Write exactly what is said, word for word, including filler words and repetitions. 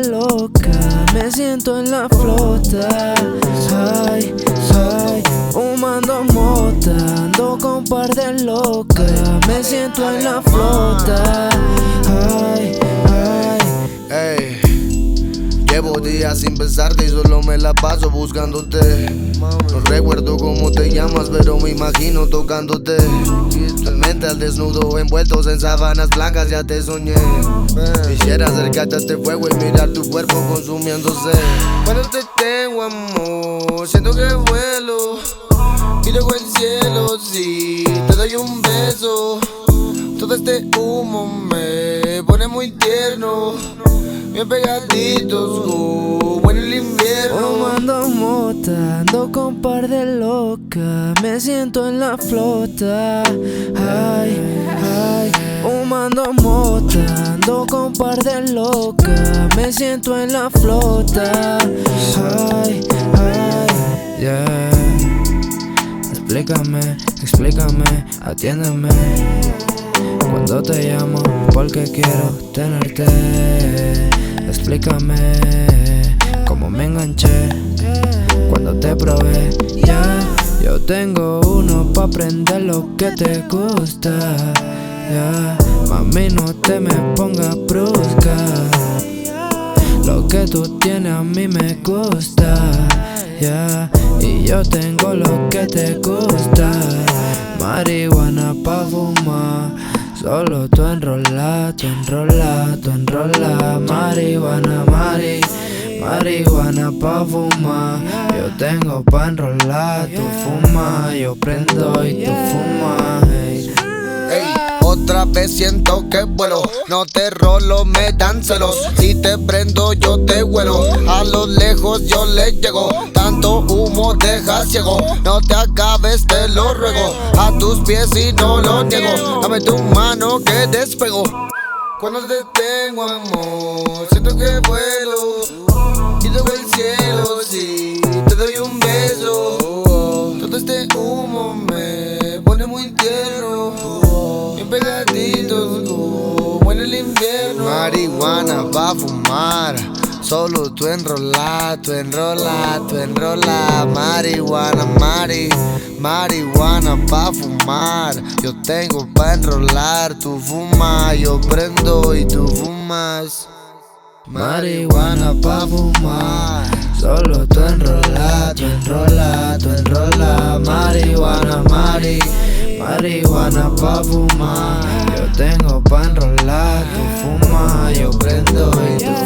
de loca, me siento en la flota. Ay, ay, fumando mota, ando con par de loca, me siento en la flota. Ay, ay. Ey, llevo días sin besarte y solo me la paso buscándote. No recuerdo cómo te llamas, pero me imagino tocándote. Realmente al desnudo, envueltos en sábanas blancas, ya te soñé. Quisiera acercarte a este fuego y mirar tu cuerpo consumiéndose. Cuando te tengo, amor, siento que vuelo y luego el cielo, sí, te doy un beso. Todo este humo me pone muy tierno, bien pegaditos como en el invierno. Fumando mota, ando con par de loca, me siento en la flota. Ay, ay, fumando mota, ando con par de loca, me siento en la flota. Ay, ay, yeah. Explícame, explícame, atiéndeme cuando te llamo, porque quiero tenerte. Explícame cómo me enganché cuando te probé. Ya, yeah, yo tengo uno pa' aprender lo que te gusta. Ya, yeah, mami, no te me pongas brusca. Lo que tú tienes a mí me gusta. Ya, yeah, y yo tengo lo que te gusta. Marihuana pa' fumar, solo tú enrola, tú enrola, tú enrola. Marihuana, mari, marihuana pa' fumar. Yo tengo pa' enrolar, tú fuma, yo prendo y tú fumas. Hey. Ey, otra vez siento que vuelo, no te rolo, me dan celos. Si te prendo yo te huelo, a lo lejos yo le llego. Tanto humo deja ciego, no te acabes te lo ruego. A tus pies y no lo niego, dame tu mano que despego. Cuando te tengo, amor, siento que vuelo y toco el cielo, sí, te doy un beso. Todo este humo me pone muy tierno, bien pegaditos como en el invierno. Marihuana pa' fumar, solo tú enrola, tú enrola, tú enrola. Marihuana, mari, marihuana pa' fumar. Yo tengo pa' enrolar, tú fumas, yo prendo y tú fumas. Marihuana pa' fumar, solo tú enrola, tú enrola, tú enrola. Marihuana, mari, marihuana pa' fumar. Yo tengo pa' enrolar, tú fumas, yo prendo y tú